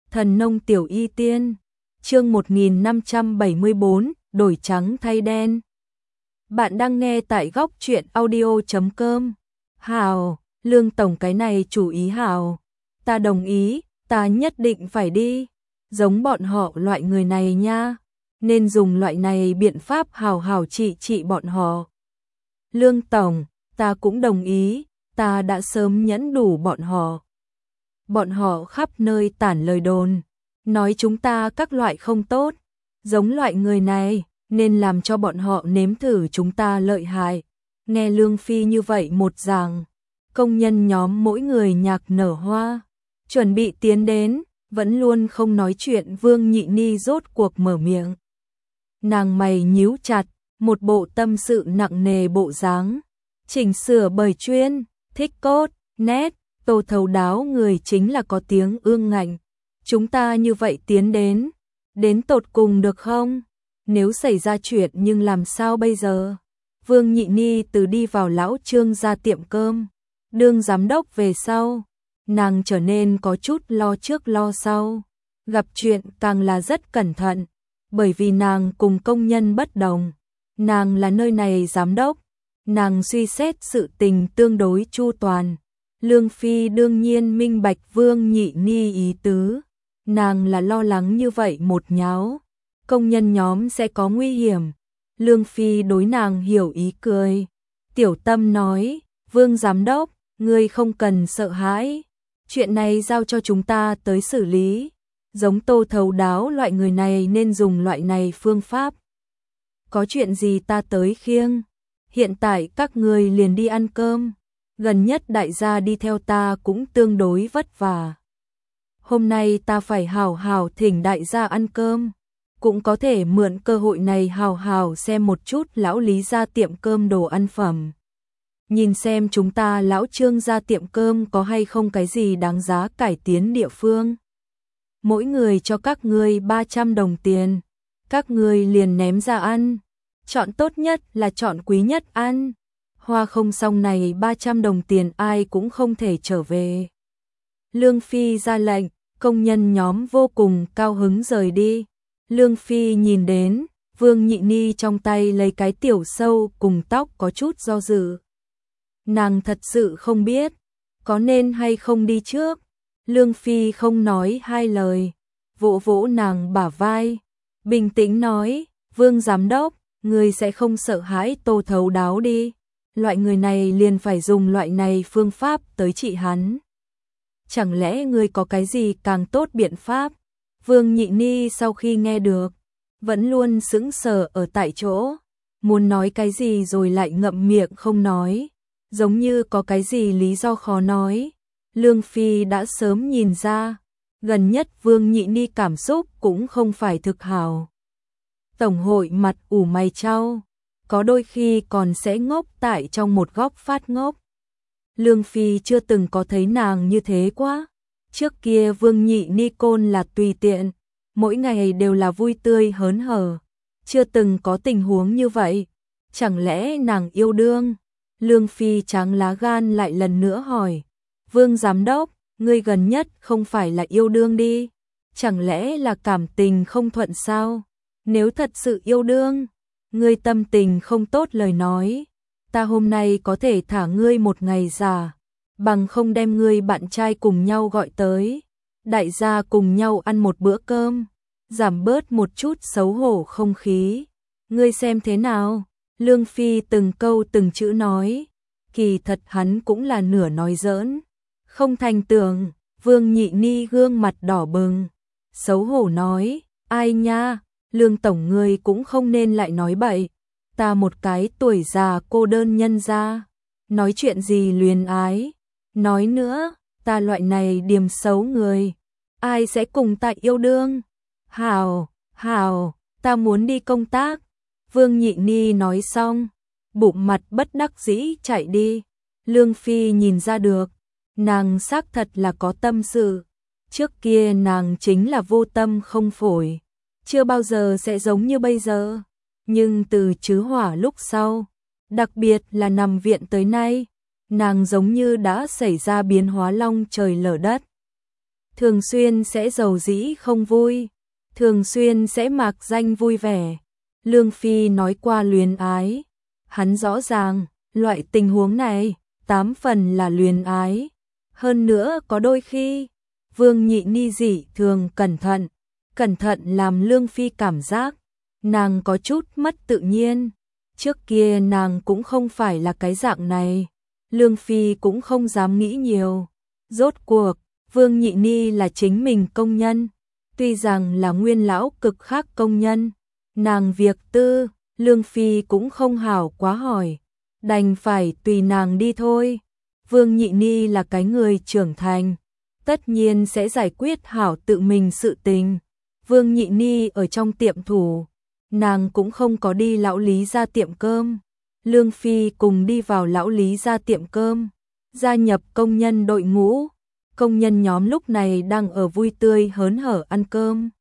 Thần nông tiểu y tiên, chương 1574, đổi trắng thay đen. Bạn đang nghe tại góc truyện audio.com. Hào, Lương Tổng cái này chủ ý hào. Ta đồng ý, ta nhất định phải đi. Giống bọn họ loại người này nha. Nên dùng loại này biện pháp hào hào trị bọn họ. Lương Tổng, ta cũng đồng ý, ta đã sớm nhẫn đủ bọn họ. Bọn họ khắp nơi tản lời đồn, nói chúng ta các loại không tốt, giống loại người này, nên làm cho bọn họ nếm thử chúng ta lợi hại. Nghe Lương Phi như vậy một giảng, công nhân nhóm mỗi người nhạc nở hoa, chuẩn bị tiến đến, vẫn luôn không nói chuyện Vương Nhị Ni rốt cuộc mở miệng. Nàng mày nhíu chặt, một bộ tâm sự nặng nề bộ dáng, chỉnh sửa bời chuyên, thích cốt, nét. Tô Thấu Đáo người chính là có tiếng ương ngạnh. Chúng ta như vậy tiến đến tột cùng được không? Nếu xảy ra chuyện nhưng làm sao bây giờ? Vương Nhị Ni từ đi vào lão Trương ra tiệm cơm, đương giám đốc về sau, nàng trở nên có chút lo trước lo sau. Gặp chuyện càng là rất cẩn thận, bởi vì nàng cùng công nhân bất đồng. Nàng là nơi này giám đốc, nàng suy xét sự tình tương đối chu toàn. Lương Phi đương nhiên minh bạch Vương Nhị Ni ý tứ, nàng là lo lắng như vậy một nháo, công nhân nhóm sẽ có nguy hiểm. Lương Phi đối nàng hiểu ý cười, tiểu tâm nói, Vương Giám Đốc, ngươi không cần sợ hãi, chuyện này giao cho chúng ta tới xử lý, giống Tô Thấu Đáo loại người này nên dùng loại này phương pháp. Có chuyện gì ta tới khiêng, hiện tại các ngươi liền đi ăn cơm. Gần nhất đại gia đi theo ta cũng tương đối vất vả. Hôm nay ta phải hào hào thỉnh đại gia ăn cơm, cũng có thể mượn cơ hội này hào hào xem một chút lão Lý ra tiệm cơm đồ ăn phẩm. Nhìn xem chúng ta lão Trương ra tiệm cơm có hay không cái gì đáng giá cải tiến địa phương. Mỗi người cho các ngươi 300 đồng tiền, các ngươi liền ném ra ăn, chọn tốt nhất là chọn quý nhất ăn. Hoa không xong này 300 đồng tiền ai cũng không thể trở về. Lương Phi ra lệnh, công nhân nhóm vô cùng cao hứng rời đi. Lương Phi nhìn đến, Vương Nhị Ni trong tay lấy cái tiểu sâu cùng tóc có chút do dự. Nàng thật sự không biết, có nên hay không đi trước. Lương Phi không nói hai lời, vỗ vỗ nàng bả vai, bình tĩnh nói, Vương Giám Đốc, người sẽ không sợ hãi Tô Thấu Đáo đi. Loại người này liền phải dùng loại này phương pháp tới trị hắn. Chẳng lẽ ngươi có cái gì càng tốt biện pháp? Vương Nhị Ni sau khi nghe được, vẫn luôn sững sờ ở tại chỗ, muốn nói cái gì rồi lại ngậm miệng không nói, giống như có cái gì lý do khó nói. Lương Phi đã sớm nhìn ra, gần nhất Vương Nhị Ni cảm xúc cũng không phải thực hảo. Tổng hội mặt ủ mày chau, có đôi khi còn sẽ ngốc tại trong một góc phát ngốc. Lương Phi chưa từng có thấy nàng như thế quá. Trước kia Vương Nhị Ni côn là tùy tiện, mỗi ngày đều là vui tươi hớn hở, chưa từng có tình huống như vậy. Chẳng lẽ nàng yêu đương? Lương Phi tráng lá gan lại lần nữa hỏi, Vương Giám Đốc, ngươi gần nhất không phải là yêu đương đi? Chẳng lẽ là cảm tình không thuận sao? Nếu thật sự yêu đương, ngươi tâm tình không tốt lời nói, ta hôm nay có thể thả ngươi một ngày giả, bằng không đem ngươi bạn trai cùng nhau gọi tới, đại gia cùng nhau ăn một bữa cơm, giảm bớt một chút xấu hổ không khí. Ngươi xem thế nào? Lương Phi từng câu từng chữ nói, kỳ thật hắn cũng là nửa nói giỡn, không thành tưởng. Vương Nhị Ni gương mặt đỏ bừng, xấu hổ nói, ai nha, Lương Tổng ngươi cũng không nên lại nói bậy, ta một cái tuổi già cô đơn nhân gia, nói chuyện gì luyến ái, nói nữa, ta loại này điềm xấu người, ai sẽ cùng ta yêu đương? Hào, ta muốn đi công tác. Vương Nhị Ni nói xong, bụng mặt bất đắc dĩ chạy đi. Lương Phi nhìn ra được, nàng xác thật là có tâm sự, trước kia nàng chính là vô tâm không phổi, chưa bao giờ sẽ giống như bây giờ, nhưng từ trứ hỏa lúc sau, đặc biệt là nằm viện tới nay, nàng giống như đã xảy ra biến hóa long trời lở đất. thường xuyên sẽ giàu dĩ không vui, thường xuyên sẽ mạc danh vui vẻ. Lương Phi nói qua luyến ái, hắn rõ ràng, loại tình huống này, 8 phần là luyến ái. Hơn nữa có đôi khi, Vương Nhị Ni dị thường cẩn thận làm Lương Phi cảm giác, nàng có chút mất tự nhiên. Trước kia nàng cũng không phải là cái dạng này, Lương Phi cũng không dám nghĩ nhiều. Rốt cuộc, Vương Nhị Ni là chính mình công nhân, tuy rằng là nguyên lão cực khác công nhân, nàng việc tư, Lương Phi cũng không hảo quá hỏi, đành phải tùy nàng đi thôi. Vương Nhị Ni là cái người trưởng thành, tất nhiên sẽ giải quyết hảo tự mình sự tình. Vương Nhị Ni ở trong tiệm thủ, nàng cũng không có đi lão Lý ra tiệm cơm. Lương Phi cùng đi vào lão Lý ra tiệm cơm, gia nhập công nhân đội ngũ. Công nhân nhóm lúc này đang ở vui tươi hớn hở ăn cơm.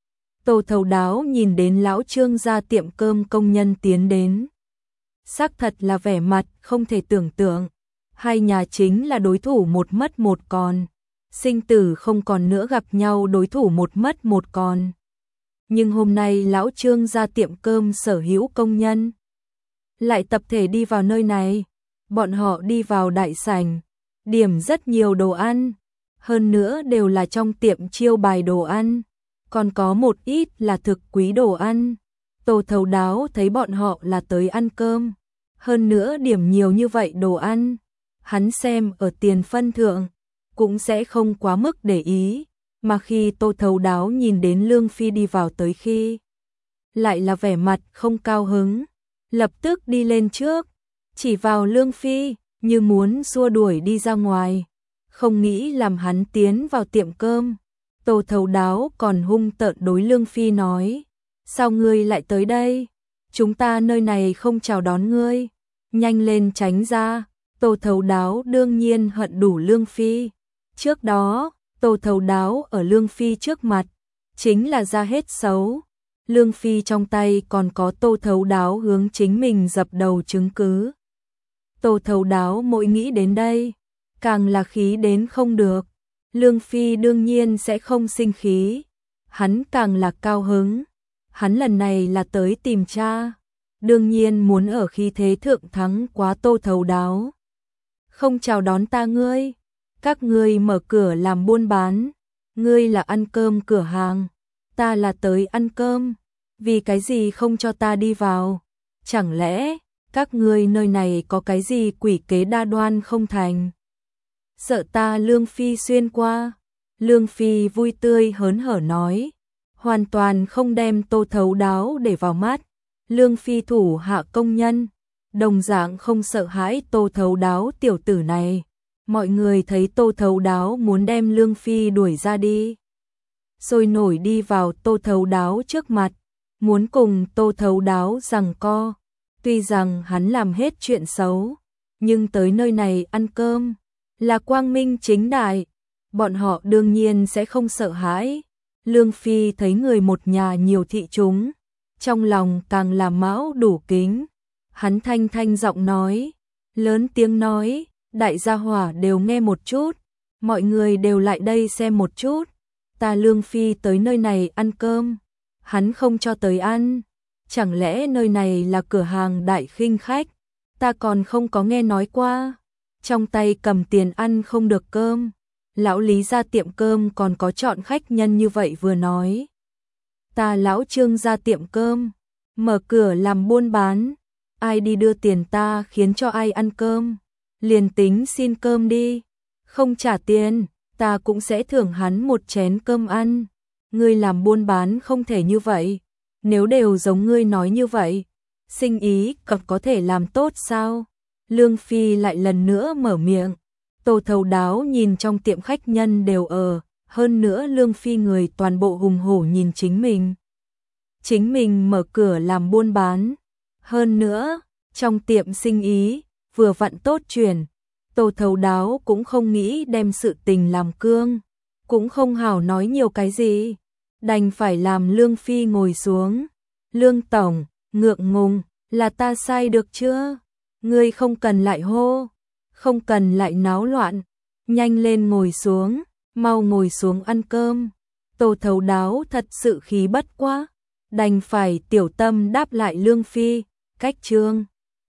Tô Thấu Đáo nhìn đến lão Trương ra tiệm cơm công nhân tiến đến. Xác thật là vẻ mặt không thể tưởng tượng. Hai nhà chính là đối thủ một mất một còn. Sinh tử không còn nữa gặp nhau đối thủ một mất một còn. Nhưng hôm nay lão Trương ra tiệm cơm sở hữu công nhân lại tập thể đi vào nơi này. Bọn họ đi vào đại sảnh, điểm rất nhiều đồ ăn. Hơn nữa đều là trong tiệm chiêu bài đồ ăn, còn có một ít là thực quý đồ ăn. Tô Thấu Đáo thấy bọn họ là tới ăn cơm, hơn nữa điểm nhiều như vậy đồ ăn, hắn xem ở tiền phân thượng, cũng sẽ không quá mức để ý, mà khi Tô Thấu Đáo nhìn đến Lương Phi đi vào tới khi, lại là vẻ mặt không cao hứng, lập tức đi lên trước, chỉ vào Lương Phi, như muốn xua đuổi đi ra ngoài. Không nghĩ làm hắn tiến vào tiệm cơm. Tô Thấu Đáo còn hung tợn đối Lương Phi nói, sao ngươi lại tới đây? Chúng ta nơi này không chào đón ngươi, nhanh lên tránh ra. Tô Thấu Đáo đương nhiên hận đủ Lương Phi. Trước đó, Tô Thấu Đáo ở Lương Phi trước mặt, chính là ra hết xấu. Lương Phi trong tay còn có Tô Thấu Đáo hướng chính mình dập đầu chứng cứ. Tô Thấu Đáo mỗi nghĩ đến đây, càng là khí đến không được. Lương Phi đương nhiên sẽ không sinh khí, hắn càng là cao hứng. Hắn lần này là tới tìm cha, đương nhiên muốn ở khí thế thượng thắng quá Tô Thấu Đáo. Không chào đón ta ngươi, các ngươi mở cửa làm buôn bán, ngươi là ăn cơm cửa hàng, ta là tới ăn cơm, vì cái gì không cho ta đi vào? Chẳng lẽ các ngươi nơi này có cái gì quỷ kế đa đoan không thành? Sợ ta Lương Phi xuyên qua. Lương Phi vui tươi hớn hở nói, hoàn toàn không đem Tô Thấu Đáo để vào mắt. Lương Phi thủ hạ công nhân, đồng dạng không sợ hãi Tô Thấu Đáo tiểu tử này. Mọi người thấy Tô Thấu Đáo muốn đem Lương Phi đuổi ra đi, sôi nổi đi vào Tô Thấu Đáo trước mặt, muốn cùng Tô Thấu Đáo giằng co. Tuy rằng hắn làm hết chuyện xấu, nhưng tới nơi này ăn cơm là quang minh chính đại, bọn họ đương nhiên sẽ không sợ hãi. Lương Phi thấy người một nhà nhiều thị chúng, trong lòng càng là mão đủ kính. Hắn thanh thanh giọng nói, lớn tiếng nói, đại gia hỏa đều nghe một chút, mọi người đều lại đây xem một chút. Ta Lương Phi tới nơi này ăn cơm, hắn không cho tới ăn. Chẳng lẽ nơi này là cửa hàng đại khinh khách? Ta còn không có nghe nói qua. Trong tay cầm tiền ăn không được cơm. Lão Lý ra tiệm cơm còn có chọn khách nhân như vậy vừa nói. Ta lão Trương ra tiệm cơm, mở cửa làm buôn bán. Ai đi đưa tiền ta khiến cho ai ăn cơm. Liền tính xin cơm đi. Không trả tiền, ta cũng sẽ thưởng hắn một chén cơm ăn. Ngươi làm buôn bán không thể như vậy. Nếu đều giống ngươi nói như vậy, sinh ý còn có thể làm tốt sao? Lương Phi lại lần nữa mở miệng. Tô Thấu Đáo nhìn trong tiệm khách nhân đều ở, hơn nữa Lương Phi người toàn bộ hùng hổ nhìn chính mình. Chính mình mở cửa làm buôn bán. Hơn nữa, trong tiệm sinh ý, vừa vặn tốt chuyển. Tô Thấu Đáo cũng không nghĩ đem sự tình làm cương, cũng không hảo nói nhiều cái gì. Đành phải làm Lương Phi ngồi xuống. Lương Tổng, ngượng ngùng, là ta sai được chưa? Ngươi không cần lại hô, không cần lại náo loạn, nhanh lên ngồi xuống. mau ngồi xuống ăn cơm. Tô Thấu Đáo thật sự khí bất quá, đành phải tiểu tâm đáp lại Lương Phi, cách Trương